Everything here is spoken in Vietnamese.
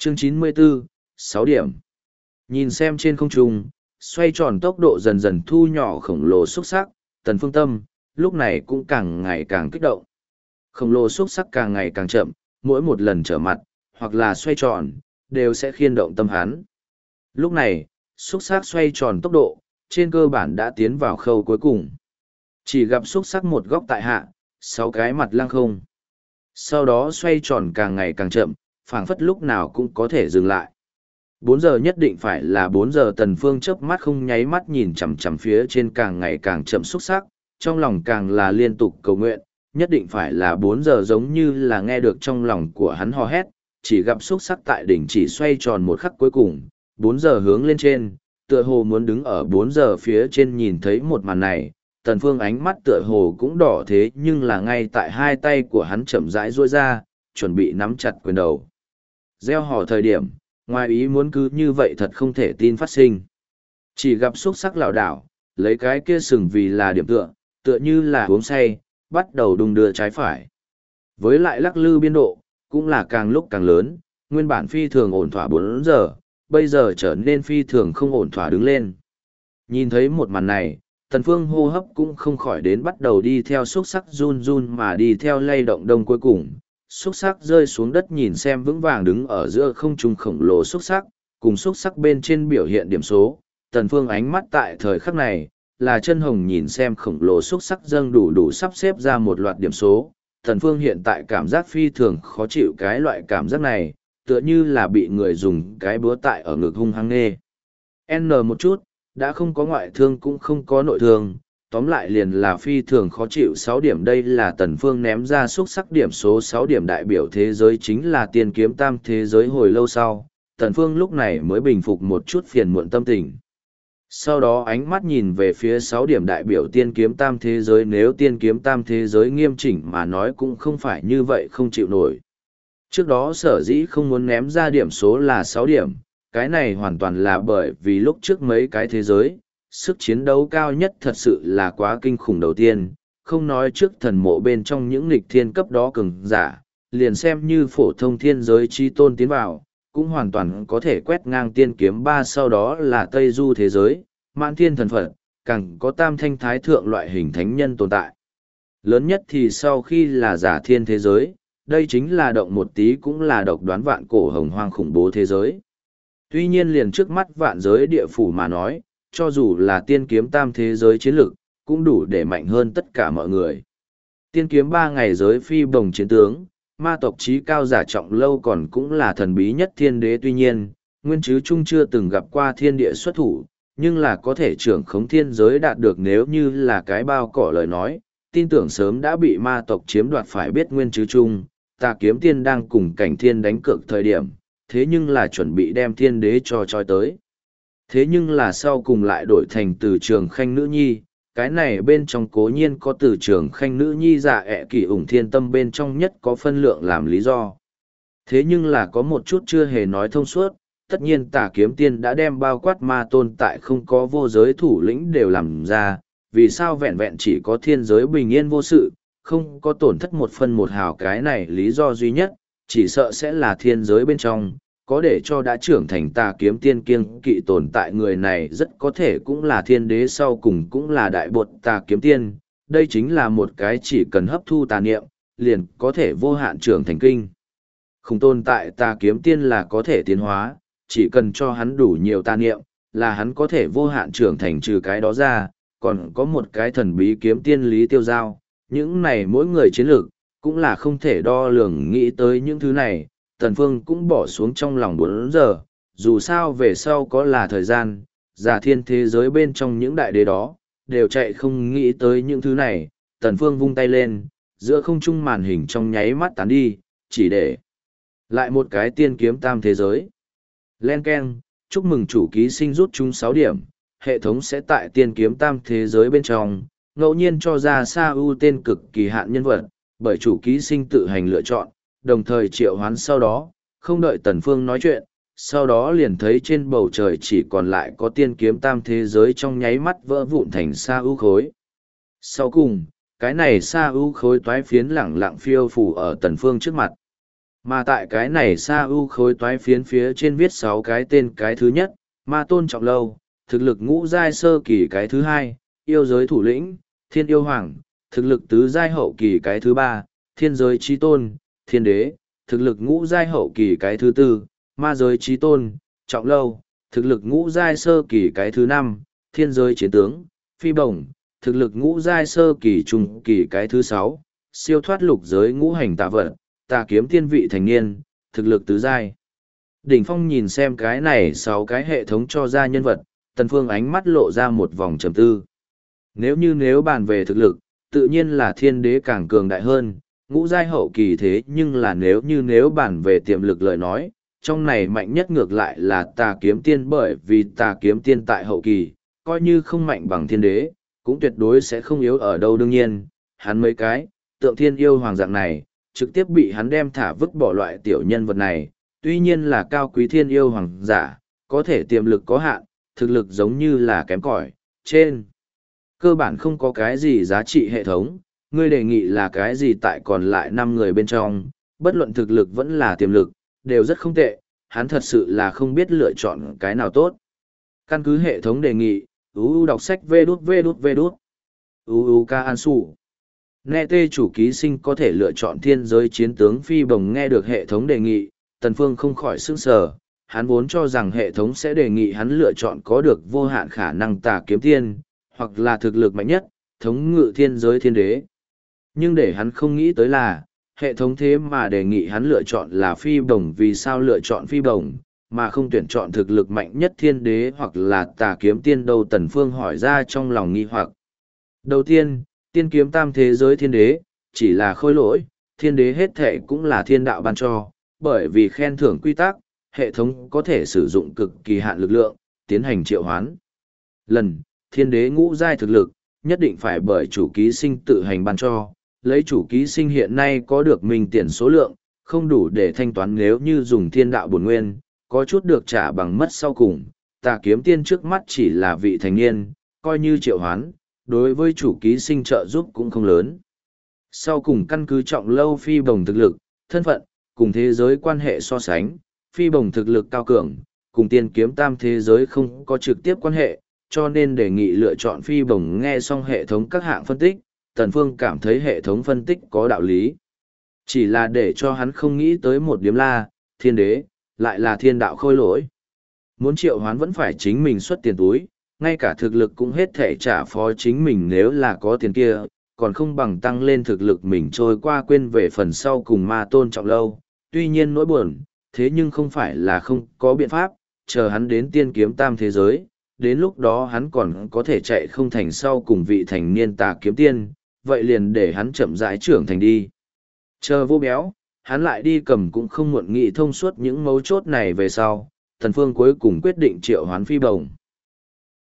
Chương 94, 6 điểm. Nhìn xem trên không trung, xoay tròn tốc độ dần dần thu nhỏ khổng lồ xúc sắc, Tần Phương tâm, lúc này cũng càng ngày càng kích động. Khổng lồ xúc sắc càng ngày càng chậm, mỗi một lần trở mặt, hoặc là xoay tròn, đều sẽ khiên động tâm hắn. Lúc này, xúc sắc xoay tròn tốc độ, trên cơ bản đã tiến vào khâu cuối cùng. Chỉ gặp xúc sắc một góc tại hạ, 6 cái mặt lăng không. Sau đó xoay tròn càng ngày càng chậm, phảng phất lúc nào cũng có thể dừng lại. 4 giờ nhất định phải là 4 giờ. Tần Phương chớp mắt không nháy mắt nhìn chằm chằm phía trên càng ngày càng chậm xúc sắc, trong lòng càng là liên tục cầu nguyện, nhất định phải là 4 giờ, giống như là nghe được trong lòng của hắn hò hét, chỉ gặp xúc sắc tại đỉnh chỉ xoay tròn một khắc cuối cùng, 4 giờ hướng lên trên, tựa hồ muốn đứng ở 4 giờ phía trên. Nhìn thấy một màn này, Tần Phương ánh mắt tựa hồ cũng đỏ, thế nhưng là ngay tại hai tay của hắn chậm rãi duỗi ra, chuẩn bị nắm chặt quyền đầu. Gieo hò thời điểm, ngoài ý muốn cứ như vậy thật không thể tin phát sinh. Chỉ gặp xúc sắc lảo đảo, lấy cái kia sừng vì là điểm tựa, tựa như là uống say, bắt đầu đung đưa trái phải. Với lại lắc lư biên độ, cũng là càng lúc càng lớn, nguyên bản phi thường ổn thỏa 4 giờ, bây giờ trở nên phi thường không ổn thỏa đứng lên. Nhìn thấy một màn này, Tần Phương hô hấp cũng không khỏi đến bắt đầu đi theo xúc sắc run run mà đi theo lay động đông. Cuối cùng, xúc sắc rơi xuống đất, nhìn xem vững vàng đứng ở giữa không trung khổng lồ xúc sắc, cùng xúc sắc bên trên biểu hiện điểm số. Tần Phương ánh mắt tại thời khắc này, là chân hồng nhìn xem khổng lồ xúc sắc dâng đủ sắp xếp ra một loạt điểm số. Tần Phương hiện tại cảm giác phi thường khó chịu, cái loại cảm giác này, tựa như là bị người dùng cái búa tại ở ngực hung hăng nghe. N một chút, đã không có ngoại thương cũng không có nội thương, tóm lại liền là phi thường khó chịu. 6 điểm, đây là Tần Phương ném ra xúc sắc điểm số 6 điểm, đại biểu thế giới chính là tiên kiếm tam thế giới. Hồi lâu sau, Tần Phương lúc này mới bình phục một chút phiền muộn tâm tình. Sau đó ánh mắt nhìn về phía 6 điểm đại biểu tiên kiếm tam thế giới, nếu tiên kiếm tam thế giới nghiêm chỉnh mà nói cũng không phải như vậy không chịu nổi. Trước đó sở dĩ không muốn ném ra điểm số là 6 điểm, cái này hoàn toàn là bởi vì lúc trước mấy cái thế giới, sức chiến đấu cao nhất thật sự là quá kinh khủng. Đầu tiên, không nói trước thần mộ bên trong những nghịch thiên cấp đó cường giả, liền xem như phổ thông thiên giới chi tôn tiến vào, cũng hoàn toàn có thể quét ngang tiên kiếm ba. Sau đó là Tây Du thế giới, mãn thiên thần Phật, càng có tam thanh thái thượng loại hình thánh nhân tồn tại. Lớn nhất thì sau khi là giả thiên thế giới, đây chính là động một tí cũng là độc đoán vạn cổ hồng hoang khủng bố thế giới. Tuy nhiên liền trước mắt vạn giới địa phủ mà nói, cho dù là tiên kiếm tam thế giới chiến lực, cũng đủ để mạnh hơn tất cả mọi người. Tiên kiếm 3 ngày giới phi bồng chiến tướng, ma tộc trí cao giả trọng lâu còn cũng là thần bí nhất thiên đế. Tuy nhiên, nguyên chứ trung chưa từng gặp qua thiên địa xuất thủ, nhưng là có thể trưởng khống thiên giới đạt được. Nếu như là cái bao cỏ lời nói, tin tưởng sớm đã bị ma tộc chiếm đoạt. Phải biết nguyên chứ trung, Tà Kiếm Tiên đang cùng cảnh thiên đánh cược thời điểm, thế nhưng là chuẩn bị đem thiên đế cho trói tới. Thế nhưng là sau cùng lại đổi thành Từ Trường Khanh nữ nhi, cái này bên trong cố nhiên có Từ Trường Khanh nữ nhi dạ ẹ kỳ ủng thiên tâm bên trong nhất có phân lượng làm lý do. Thế nhưng là có một chút chưa hề nói thông suốt, tất nhiên Tà Kiếm Tiên đã đem bao quát ma tôn tại không có vô giới thủ lĩnh đều làm ra, vì sao vẹn vẹn chỉ có thiên giới bình yên vô sự, không có tổn thất một phân một hào. Cái này lý do duy nhất, chỉ sợ sẽ là thiên giới bên trong, có để cho đã trưởng thành Tà Kiếm Tiên kiêng kỵ tồn tại. Người này rất có thể cũng là thiên đế, sau cùng cũng là đại bột Tà Kiếm Tiên. Đây chính là một cái chỉ cần hấp thu tà niệm, liền có thể vô hạn trưởng thành kinh. Không tồn tại Tà Kiếm Tiên là có thể tiến hóa, chỉ cần cho hắn đủ nhiều tà niệm, là hắn có thể vô hạn trưởng thành. Trừ cái đó ra, còn có một cái thần bí kiếm tiên Lý Tiêu Giao. Những này mỗi người chiến lược, cũng là không thể đo lường. Nghĩ tới những thứ này, Tần Phương cũng bỏ xuống trong lòng 4 giờ, dù sao về sau có là thời gian, giả thiên thế giới bên trong những đại đế đó, đều chạy không nghĩ tới những thứ này. Tần Phương vung tay lên, giữa không trung màn hình trong nháy mắt tán đi, chỉ để lại một cái tiên kiếm tam thế giới. Len keng, chúc mừng chủ ký sinh rút chúng 6 điểm, hệ thống sẽ tại tiên kiếm tam thế giới bên trong, ngẫu nhiên cho ra Sa U tên cực kỳ hạn nhân vật, bởi chủ ký sinh tự hành lựa chọn, đồng thời triệu hoán. Sau đó, không đợi Tần Phương nói chuyện, sau đó liền thấy trên bầu trời chỉ còn lại có tiên kiếm tam thế giới trong nháy mắt vỡ vụn thành Sa U khối. Sau cùng, cái này Sa U khối toái phiến lẳng lặng phiêu phù ở Tần Phương trước mặt. Mà tại cái này sa ưu khối toái phiến phía trên viết 6 cái tên, cái thứ nhất, Ma Tôn Trọng Lâu, thực lực ngũ giai sơ kỳ, cái thứ hai, yêu giới thủ lĩnh, Thiên Yêu Hoàng, thực lực tứ giai hậu kỳ, cái thứ ba, Thiên Giới Chí Tôn, Thiên Đế, thực lực ngũ giai hậu kỳ, cái thứ tư, Ma Giới Chí Tôn, Trọng Lâu, thực lực ngũ giai sơ kỳ, cái thứ năm, Thiên Giới Chiến Tướng, Phi Bổng, thực lực ngũ giai sơ kỳ trung kỳ, cái thứ sáu, siêu thoát lục giới ngũ hành tạ vật, Tà Kiếm Tiên vị thành niên, thực lực tứ giai. Đỉnh Phong nhìn xem cái này 6 cái hệ thống cho ra nhân vật, Tần Phương ánh mắt lộ ra một vòng trầm tư. Nếu bàn về thực lực, tự nhiên là Thiên Đế càng cường đại hơn, ngũ giai hậu kỳ, thế nhưng là nếu bàn về tiềm lực lời nói, trong này mạnh nhất ngược lại là Tà Kiếm Tiên, bởi vì Tà Kiếm Tiên tại hậu kỳ, coi như không mạnh bằng Thiên Đế, cũng tuyệt đối sẽ không yếu ở đâu. Đương nhiên, hắn mấy cái, tượng Thiên Yêu Hoàng dạng này, trực tiếp bị hắn đem thả vứt bỏ loại tiểu nhân vật này, tuy nhiên là cao quý Thiên Yêu Hoàng giả, có thể tiềm lực có hạn, thực lực giống như là kém cỏi, trên cơ bản không có cái gì giá trị hệ thống. Ngươi đề nghị là cái gì? Tại còn lại 5 người bên trong, bất luận thực lực vẫn là tiềm lực, đều rất không tệ, hắn thật sự là không biết lựa chọn cái nào tốt. Căn cứ hệ thống đề nghị, đọc sách vđvđvđ. Ca An Sủ. Nghe tê chủ ký sinh có thể lựa chọn Thiên Giới Chiến Tướng Phi Bồng. Nghe được hệ thống đề nghị, Tần Phương không khỏi sửng sờ, hắn vốn cho rằng hệ thống sẽ đề nghị hắn lựa chọn có được vô hạn khả năng Tà Kiếm Tiên, hoặc là thực lực mạnh nhất, thống ngự thiên giới Thiên Đế. Nhưng để hắn không nghĩ tới là, hệ thống thế mà đề nghị hắn lựa chọn là Phi Bồng. Vì sao lựa chọn Phi Bồng, mà không tuyển chọn thực lực mạnh nhất Thiên Đế hoặc là Tà Kiếm Tiên đâu? Tần Phương hỏi ra trong lòng nghi hoặc. Đầu tiên, tiên kiếm tam thế giới Thiên Đế, chỉ là khôi lỗi, Thiên Đế hết thệ cũng là thiên đạo ban cho, bởi vì khen thưởng quy tắc, hệ thống có thể sử dụng cực kỳ hạn lực lượng, tiến hành triệu hoán. Lần, Thiên Đế ngũ giai thực lực, nhất định phải bởi chủ ký sinh tự hành ban cho, lấy chủ ký sinh hiện nay có được minh tiền số lượng, không đủ để thanh toán nếu như dùng thiên đạo bổn nguyên, có chút được trả bằng mất sau cùng. Tà Kiếm Tiên trước mắt chỉ là vị thành niên, coi như triệu hoán, đối với chủ ký sinh trợ giúp cũng không lớn. Sau cùng căn cứ Trọng Lâu Phi Bồng thực lực, thân phận, cùng thế giới quan hệ so sánh, Phi Bồng thực lực cao cường, cùng tiên kiếm tam thế giới không có trực tiếp quan hệ, cho nên đề nghị lựa chọn Phi Bồng. Nghe xong hệ thống các hạng phân tích, Tần Phương cảm thấy hệ thống phân tích có đạo lý. Chỉ là để cho hắn không nghĩ tới một điểm là, Thiên Đế, lại là thiên đạo khôi lỗi. Muốn triệu hoán vẫn phải chính mình xuất tiền túi, ngay cả thực lực cũng hết thể trả phó chính mình, nếu là có tiền kia, còn không bằng tăng lên thực lực mình trôi qua quên về phần sau cùng Ma Tôn Trọng Lâu. Tuy nhiên nỗi buồn, thế nhưng không phải là không có biện pháp, chờ hắn đến tiên kiếm tam thế giới, đến lúc đó hắn còn có thể chạy không thành sau cùng vị thành niên Tà Kiếm Tiên, vậy liền để hắn chậm rãi trưởng thành đi. Chờ vô béo, hắn lại đi cầm cũng không muộn. Nghị thông suốt những mấu chốt này về sau, Tần Phương cuối cùng quyết định triệu hoán Phi Bồng.